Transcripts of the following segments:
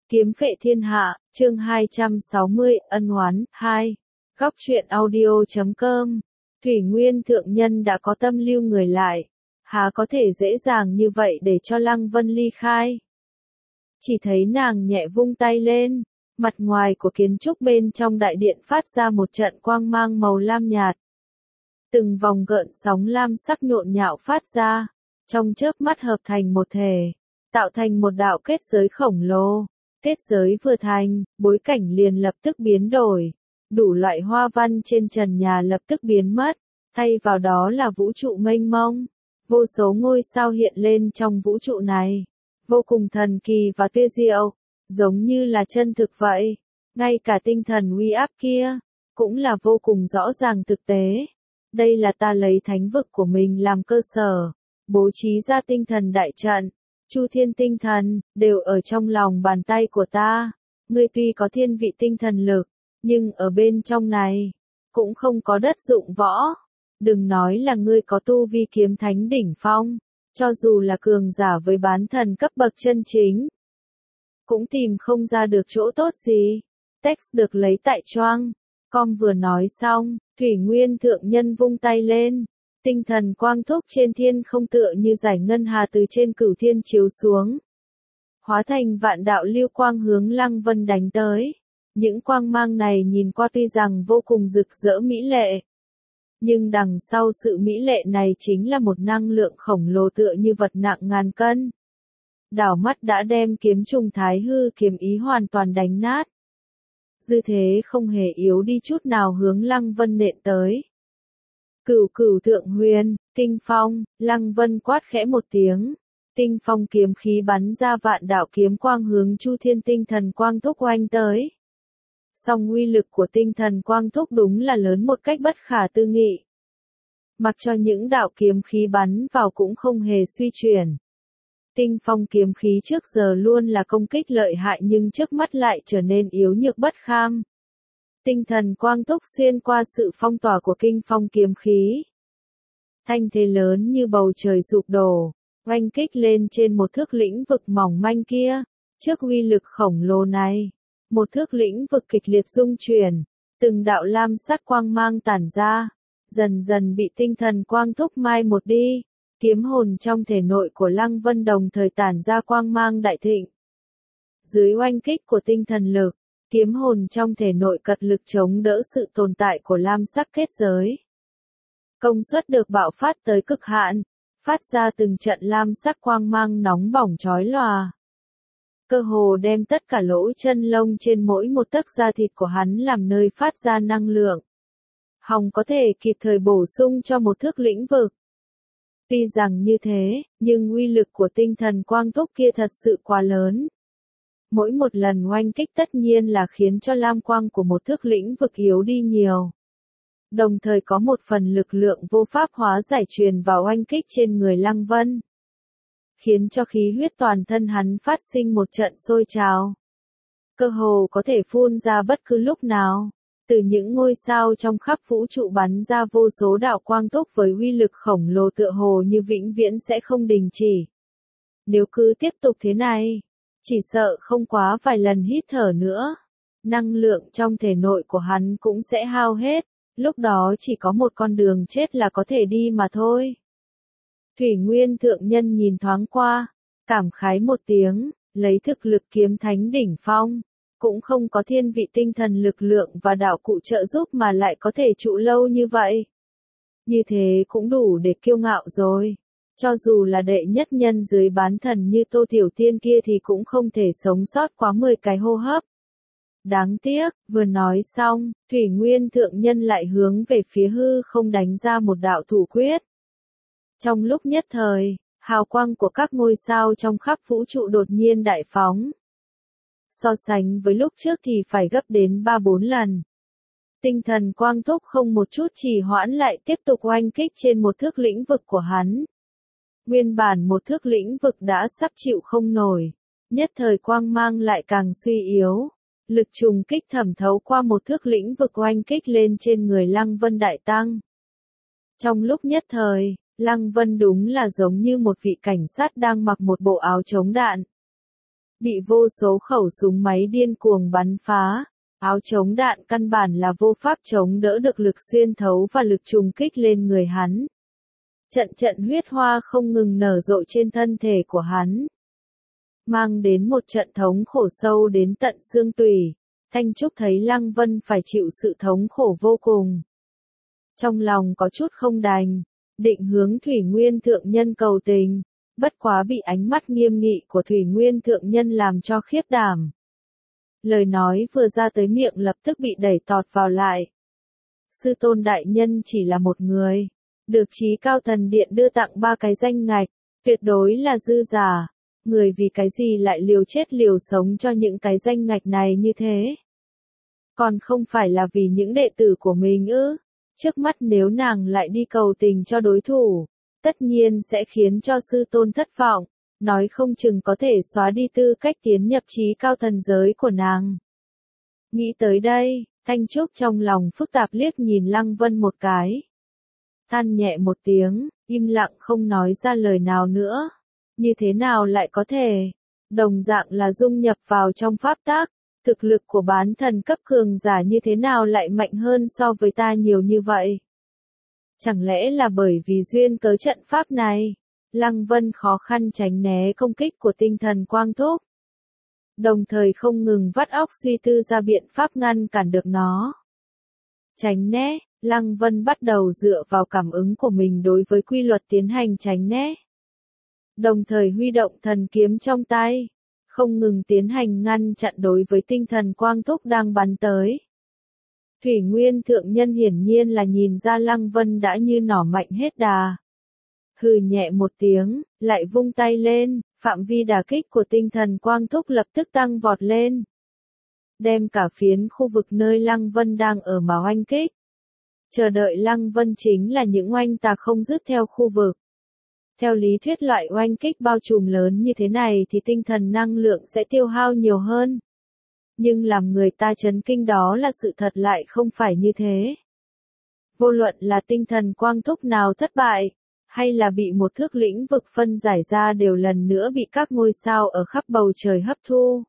Kiếm phệ thiên hạ, chương 260, ân oán, 2. Góc truyện audio.com. Thủy Nguyên thượng nhân đã có tâm lưu người lại, há có thể dễ dàng như vậy để cho Lăng Vân ly khai. Chỉ thấy nàng nhẹ vung tay lên, mặt ngoài của kiến trúc bên trong đại điện phát ra một trận quang mang màu lam nhạt. Từng vòng gợn sóng lam sắc nhộn nhạo phát ra, trong chớp mắt hợp thành một thể, tạo thành một đạo kết giới khổng lồ. Kết giới vừa thành, bối cảnh liền lập tức biến đổi, đủ loại hoa văn trên trần nhà lập tức biến mất, thay vào đó là vũ trụ mênh mông, vô số ngôi sao hiện lên trong vũ trụ này, vô cùng thần kỳ và tuyệt diệu, giống như là chân thực vậy, ngay cả tinh thần uy áp kia, cũng là vô cùng rõ ràng thực tế. Đây là ta lấy thánh vực của mình làm cơ sở, bố trí ra tinh thần đại trận. Chu thiên tinh thần, đều ở trong lòng bàn tay của ta. Ngươi tuy có thiên vị tinh thần lực, nhưng ở bên trong này, cũng không có đất dụng võ. Đừng nói là ngươi có tu vi kiếm thánh đỉnh phong, cho dù là cường giả với bán thần cấp bậc chân chính, cũng tìm không ra được chỗ tốt gì. Text được lấy tại Choang. Com vừa nói xong, Thủy Nguyên thượng nhân vung tay lên. Tinh thần quang thúc trên thiên không tựa như giải ngân hà từ trên cửu thiên chiếu xuống. Hóa thành vạn đạo lưu quang hướng Lăng Vân đánh tới. Những quang mang này nhìn qua tuy rằng vô cùng rực rỡ mỹ lệ. Nhưng đằng sau sự mỹ lệ này chính là một năng lượng khổng lồ tựa như vật nặng ngàn cân. Đảo mắt đã đem kiếm trùng thái hư kiếm ý hoàn toàn đánh nát. Dư thế không hề yếu đi chút nào hướng Lăng Vân nện tới. Cửu cửu thượng huyền, tinh phong, Lăng Vân quát khẽ một tiếng. Tinh phong kiếm khí bắn ra vạn đạo kiếm quang hướng Chu Thiên tinh thần quang thúc oanh tới. Song uy lực của tinh thần quang thúc đúng là lớn một cách bất khả tư nghị. Mặc cho những đạo kiếm khí bắn vào cũng không hề suy chuyển. Tinh phong kiếm khí trước giờ luôn là công kích lợi hại nhưng trước mắt lại trở nên yếu nhược bất kham. Tinh thần quang thúc xuyên qua sự phong tỏa của kinh phong kiếm khí. Thanh thế lớn như bầu trời sụp đổ, oanh kích lên trên một thước lĩnh vực mỏng manh kia. Trước uy lực khổng lồ này, một thước lĩnh vực kịch liệt rung chuyển, từng đạo lam sắc quang mang tản ra, dần dần bị tinh thần quang thúc mai một đi. Kiếm hồn trong thể nội của Lăng Vân đồng thời tản ra quang mang đại thịnh. Dưới oanh kích của tinh thần lực, kiếm hồn trong thể nội cật lực chống đỡ sự tồn tại của lam sắc kết giới. Công suất được bạo phát tới cực hạn, phát ra từng trận lam sắc quang mang nóng bỏng chói lòa. Cơ hồ đem tất cả lỗ chân lông trên mỗi một tấc da thịt của hắn làm nơi phát ra năng lượng. Hòng có thể kịp thời bổ sung cho một thước lĩnh vực. Tuy rằng như thế, nhưng uy lực của tinh thần quang thúc kia thật sự quá lớn. Mỗi một lần oanh kích tất nhiên là khiến cho lam quang của một thước lĩnh vực yếu đi nhiều. Đồng thời có một phần lực lượng vô pháp hóa giải truyền vào oanh kích trên người Lăng Vân. Khiến cho khí huyết toàn thân hắn phát sinh một trận sôi trào. Cơ hồ có thể phun ra bất cứ lúc nào. Từ những ngôi sao trong khắp vũ trụ bắn ra vô số đạo quang thúc với uy lực khổng lồ tựa hồ như vĩnh viễn sẽ không đình chỉ. Nếu cứ tiếp tục thế này, chỉ sợ không quá vài lần hít thở nữa, năng lượng trong thể nội của hắn cũng sẽ hao hết, lúc đó chỉ có một con đường chết là có thể đi mà thôi. Thủy Nguyên thượng nhân nhìn thoáng qua, cảm khái một tiếng, lấy thực lực kiếm thánh đỉnh phong, cũng không có thiên vị tinh thần lực lượng và đạo cụ trợ giúp mà lại có thể trụ lâu như vậy. Như thế cũng đủ để kiêu ngạo rồi. Cho dù là đệ nhất nhân dưới bán thần như Tô Tiểu Tiên kia thì cũng không thể sống sót quá 10 cái hô hấp. Đáng tiếc, vừa nói xong, Thủy Nguyên thượng nhân lại hướng về phía hư không đánh ra một đạo thủ quyết. Trong lúc nhất thời, hào quang của các ngôi sao trong khắp vũ trụ đột nhiên đại phóng. So sánh với lúc trước thì phải gấp đến 3-4 lần. Tinh thần quang thúc không một chút trì hoãn lại tiếp tục oanh kích trên một thước lĩnh vực của hắn. Nguyên bản một thước lĩnh vực đã sắp chịu không nổi, nhất thời quang mang lại càng suy yếu. Lực trùng kích thẩm thấu qua một thước lĩnh vực oanh kích lên trên người Lăng Vân đại tăng. Trong lúc nhất thời, Lăng Vân đúng là giống như một vị cảnh sát đang mặc một bộ áo chống đạn. bị vô số khẩu súng máy điên cuồng bắn phá. Áo chống đạn căn bản là vô pháp chống đỡ được lực xuyên thấu và lực trùng kích lên người hắn. Trận trận huyết hoa không ngừng nở rộ trên thân thể của hắn, mang đến một trận thống khổ sâu đến tận xương tủy. Thanh Trúc thấy Lăng Vân phải chịu sự thống khổ vô cùng. Trong lòng có chút không đành, định hướng Thủy Nguyên Thượng Nhân cầu tình, bất quá bị ánh mắt nghiêm nghị của Thủy Nguyên Thượng Nhân làm cho khiếp đảm. Lời nói vừa ra tới miệng lập tức bị đẩy tọt vào lại. Sư tôn đại nhân chỉ là một người, được Chí Cao Thần Điện đưa tặng 3 cái danh ngạch, tuyệt đối là dư giả. Người vì cái gì lại liều chết liều sống cho những cái danh ngạch này như thế? Còn không phải là vì những đệ tử của mình ư? Trước mắt nếu nàng lại đi cầu tình cho đối thủ, tất nhiên sẽ khiến cho sư tôn thất vọng, nói không chừng có thể xóa đi tư cách tiến nhập Chí Cao Thần giới của nàng. Nghĩ tới đây, Thanh Trúc trong lòng phức tạp liếc nhìn Lăng Vân một cái. Than nhẹ một tiếng, im lặng không nói ra lời nào nữa. Như thế nào lại có thể? Đồng dạng là dung nhập vào trong pháp tác, thực lực của bán thần cấp cường giả như thế nào lại mạnh hơn so với ta nhiều như vậy? Chẳng lẽ là bởi vì duyên cớ trận pháp này? Lăng Vân khó khăn tránh né công kích của tinh thần quang thúc, đồng thời không ngừng vắt óc suy tư ra biện pháp ngăn cản được nó. Tránh né, Lăng Vân bắt đầu dựa vào cảm ứng của mình đối với quy luật tiến hành tránh né. Đồng thời huy động thần kiếm trong tay, không ngừng tiến hành ngăn chặn đối với tinh thần quang thúc đang bắn tới. Thủy Nguyên Thượng Nhân hiển nhiên là nhìn ra Lăng Vân đã như nỏ mạnh hết đà. Hừ nhẹ một tiếng, lại vung tay lên, phạm vi đả kích của tinh thần quang thúc lập tức tăng vọt lên. Đem cả phiến khu vực nơi Lăng Vân đang ở mà oanh kích. Chờ đợi Lăng Vân chính là những oanh tạc không dứt theo khu vực. Theo lý thuyết loại oanh kích bao trùm lớn như thế này thì tinh thần năng lượng sẽ tiêu hao nhiều hơn. Nhưng làm người ta chấn kinh đó là sự thật lại không phải như thế. Vô luận là tinh thần quang thúc nào thất bại, hay là bị một thước lĩnh vực phân giải ra đều lần nữa bị các ngôi sao ở khắp bầu trời hấp thu.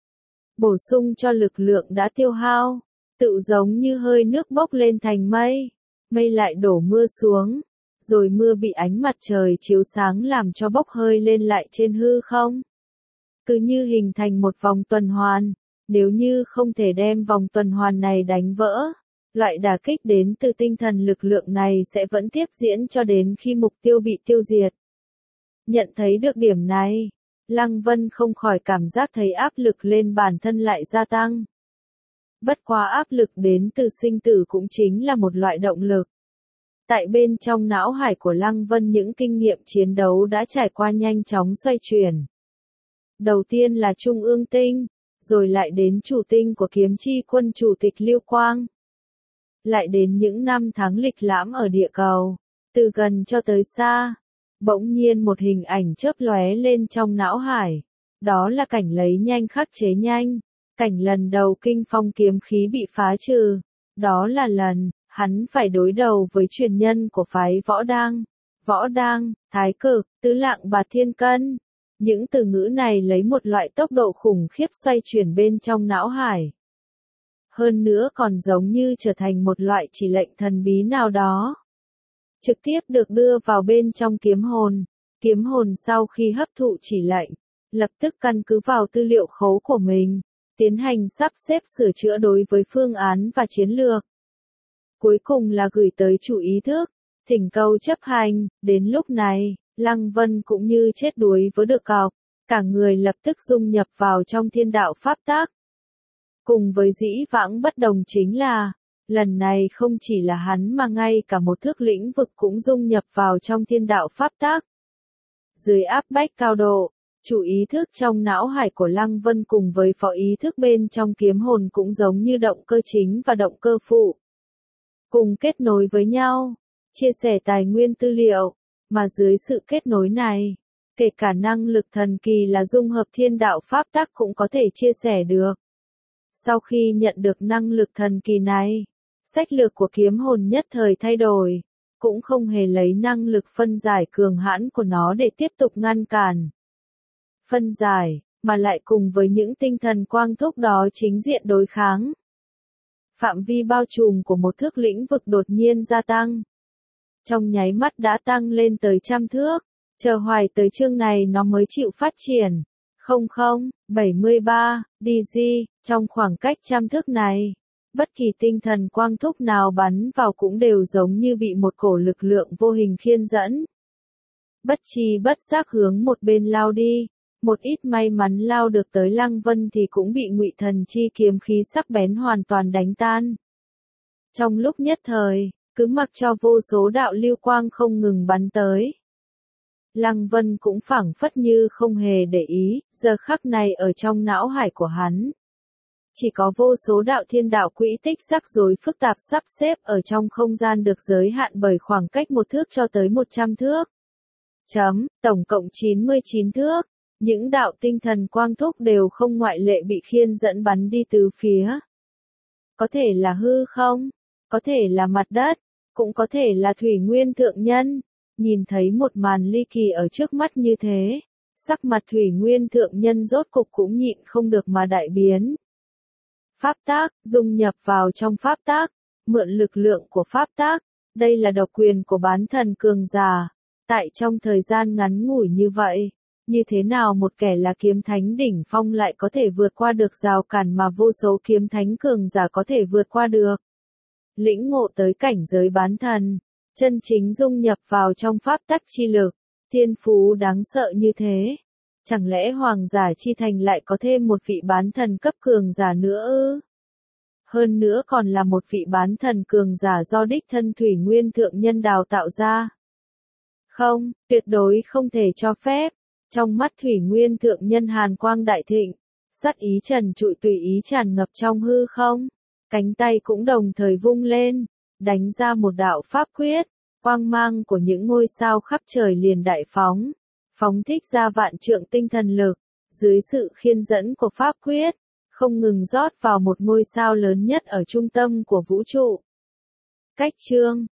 Bổ sung cho lực lượng đã tiêu hao, tự giống như hơi nước bốc lên thành mây, mây lại đổ mưa xuống. Rồi mưa bị ánh mặt trời chiếu sáng làm cho bốc hơi lên lại trên hư không. Cứ như hình thành một vòng tuần hoàn, nếu như không thể đem vòng tuần hoàn này đánh vỡ, loại đả kích đến từ tinh thần lực lượng này sẽ vẫn tiếp diễn cho đến khi mục tiêu bị tiêu diệt. Nhận thấy được điểm này, Lăng Vân không khỏi cảm giác thấy áp lực lên bản thân lại gia tăng. Bất quá áp lực đến từ sinh tử cũng chính là một loại động lực. Tại bên trong não hải của Lăng Vân những kinh nghiệm chiến đấu đã trải qua nhanh chóng xoay chuyển. Đầu tiên là Trung ương tinh, rồi lại đến chủ tinh của kiếm chi quân chủ tịch Lưu Quang. Lại đến những năm tháng lịch lãm ở địa cầu, từ gần cho tới xa. Bỗng nhiên một hình ảnh chớp lóe lên trong não hải. Đó là cảnh lấy nhanh khắc chế nhanh. Cảnh lần đầu kinh phong kiếm khí bị phá trừ. Đó là lần hắn phải đối đầu với truyền nhân của phái Võ Đang, Thái Cực, Tứ Lạng Bạt Thiên Cân. Những từ ngữ này lấy một loại tốc độ khủng khiếp xoay chuyển bên trong não hải. Hơn nữa còn giống như trở thành một loại chỉ lệnh thần bí nào đó. Trực tiếp được đưa vào bên trong kiếm hồn. Kiếm hồn sau khi hấp thụ chỉ lệnh, lập tức căn cứ vào tư liệu khấu của mình, tiến hành sắp xếp sửa chữa đối với phương án và chiến lược. Cuối cùng là gửi tới chủ ý thức, thỉnh cầu chấp hành. Đến lúc này, Lăng Vân cũng như chết đuối với được cọc, cả người lập tức dung nhập vào trong thiên đạo pháp tác. Cùng với dĩ vãng bất đồng chính là, lần này không chỉ là hắn mà ngay cả một thước lĩnh vực cũng dung nhập vào trong thiên đạo pháp tác. Dưới áp bách cao độ, chủ ý thức trong não hải của Lăng Vân cùng với phó ý thức bên trong kiếm hồn cũng giống như động cơ chính và động cơ phụ. Cùng kết nối với nhau, chia sẻ tài nguyên tư liệu, mà dưới sự kết nối này, kể cả năng lực thần kỳ là dung hợp thiên đạo pháp tắc cũng có thể chia sẻ được. Sau khi nhận được năng lực thần kỳ này, sách lược của kiếm hồn nhất thời thay đổi, cũng không hề lấy năng lực phân giải cường hãn của nó để tiếp tục ngăn cản. Phân giải, mà lại cùng với những tinh thần quang thúc đó chính diện đối kháng. Phạm vi bao trùm của một thước lĩnh vực đột nhiên gia tăng. Trong nháy mắt đã tăng lên tới 100 thước, chờ hoài tới chương này nó mới chịu phát triển. 0073, DG, trong khoảng cách 100 thước này, bất kỳ tinh thần quang thúc nào bắn vào cũng đều giống như bị một cổ lực lượng vô hình khiên dẫn. Bất tri bất giác hướng một bên lao đi, một ít may mắn lao được tới Lăng Vân thì cũng bị Ngụy Thần chi kiếm khí sắc bén hoàn toàn đánh tan. Trong lúc nhất thời, cứ mặc cho vô số đạo lưu quang không ngừng bắn tới. Lăng Vân cũng phảng phất như không hề để ý, giờ khắc này ở trong não hải của hắn. Chỉ có vô số đạo thiên đạo quỹ tích rắc rối phức tạp sắp xếp ở trong không gian được giới hạn bởi khoảng cách 1 thước cho tới 100 thước. Tổng cộng 99 thước, những đạo tinh thần quang thúc đều không ngoại lệ bị khiên dẫn bắn đi từ phía. Có thể là hư không, có thể là mặt đất, cũng có thể là Thủy Nguyên Thượng Nhân. Nhìn thấy một màn ly kỳ ở trước mắt như thế, sắc mặt Thủy Nguyên Thượng Nhân rốt cục cũng nhịn không được mà đại biến. Pháp tác, dung nhập vào trong pháp tác, mượn lực lượng của pháp tác, đây là độc quyền của bán thần cường giả. Tại trong thời gian ngắn ngủi như vậy, như thế nào một kẻ là kiếm thánh đỉnh phong lại có thể vượt qua được rào cản mà vô số kiếm thánh cường giả có thể vượt qua được? Lĩnh ngộ tới cảnh giới bán thần, chân chính dung nhập vào trong pháp tắc chi lực, thiên phú đáng sợ như thế. Chẳng lẽ Hoàng giả chi thành lại có thêm một vị bán thần cấp cường giả nữa ư? Hơn nữa còn là một vị bán thần cường giả do đích thân Thủy Nguyên Thượng Nhân đào tạo ra. Không, tuyệt đối không thể cho phép. Trong mắt Thủy Nguyên Thượng Nhân hàn quang đại thịnh, sát ý trần trụi tùy ý tràn ngập trong hư không. Cánh tay cũng đồng thời vung lên, đánh ra một đạo pháp quyết, quang mang của những ngôi sao khắp trời liền đại phóng, phóng thích ra vạn trượng tinh thần lực, dưới sự khiên dẫn của pháp quyết, không ngừng rót vào một ngôi sao lớn nhất ở trung tâm của vũ trụ. Cách chương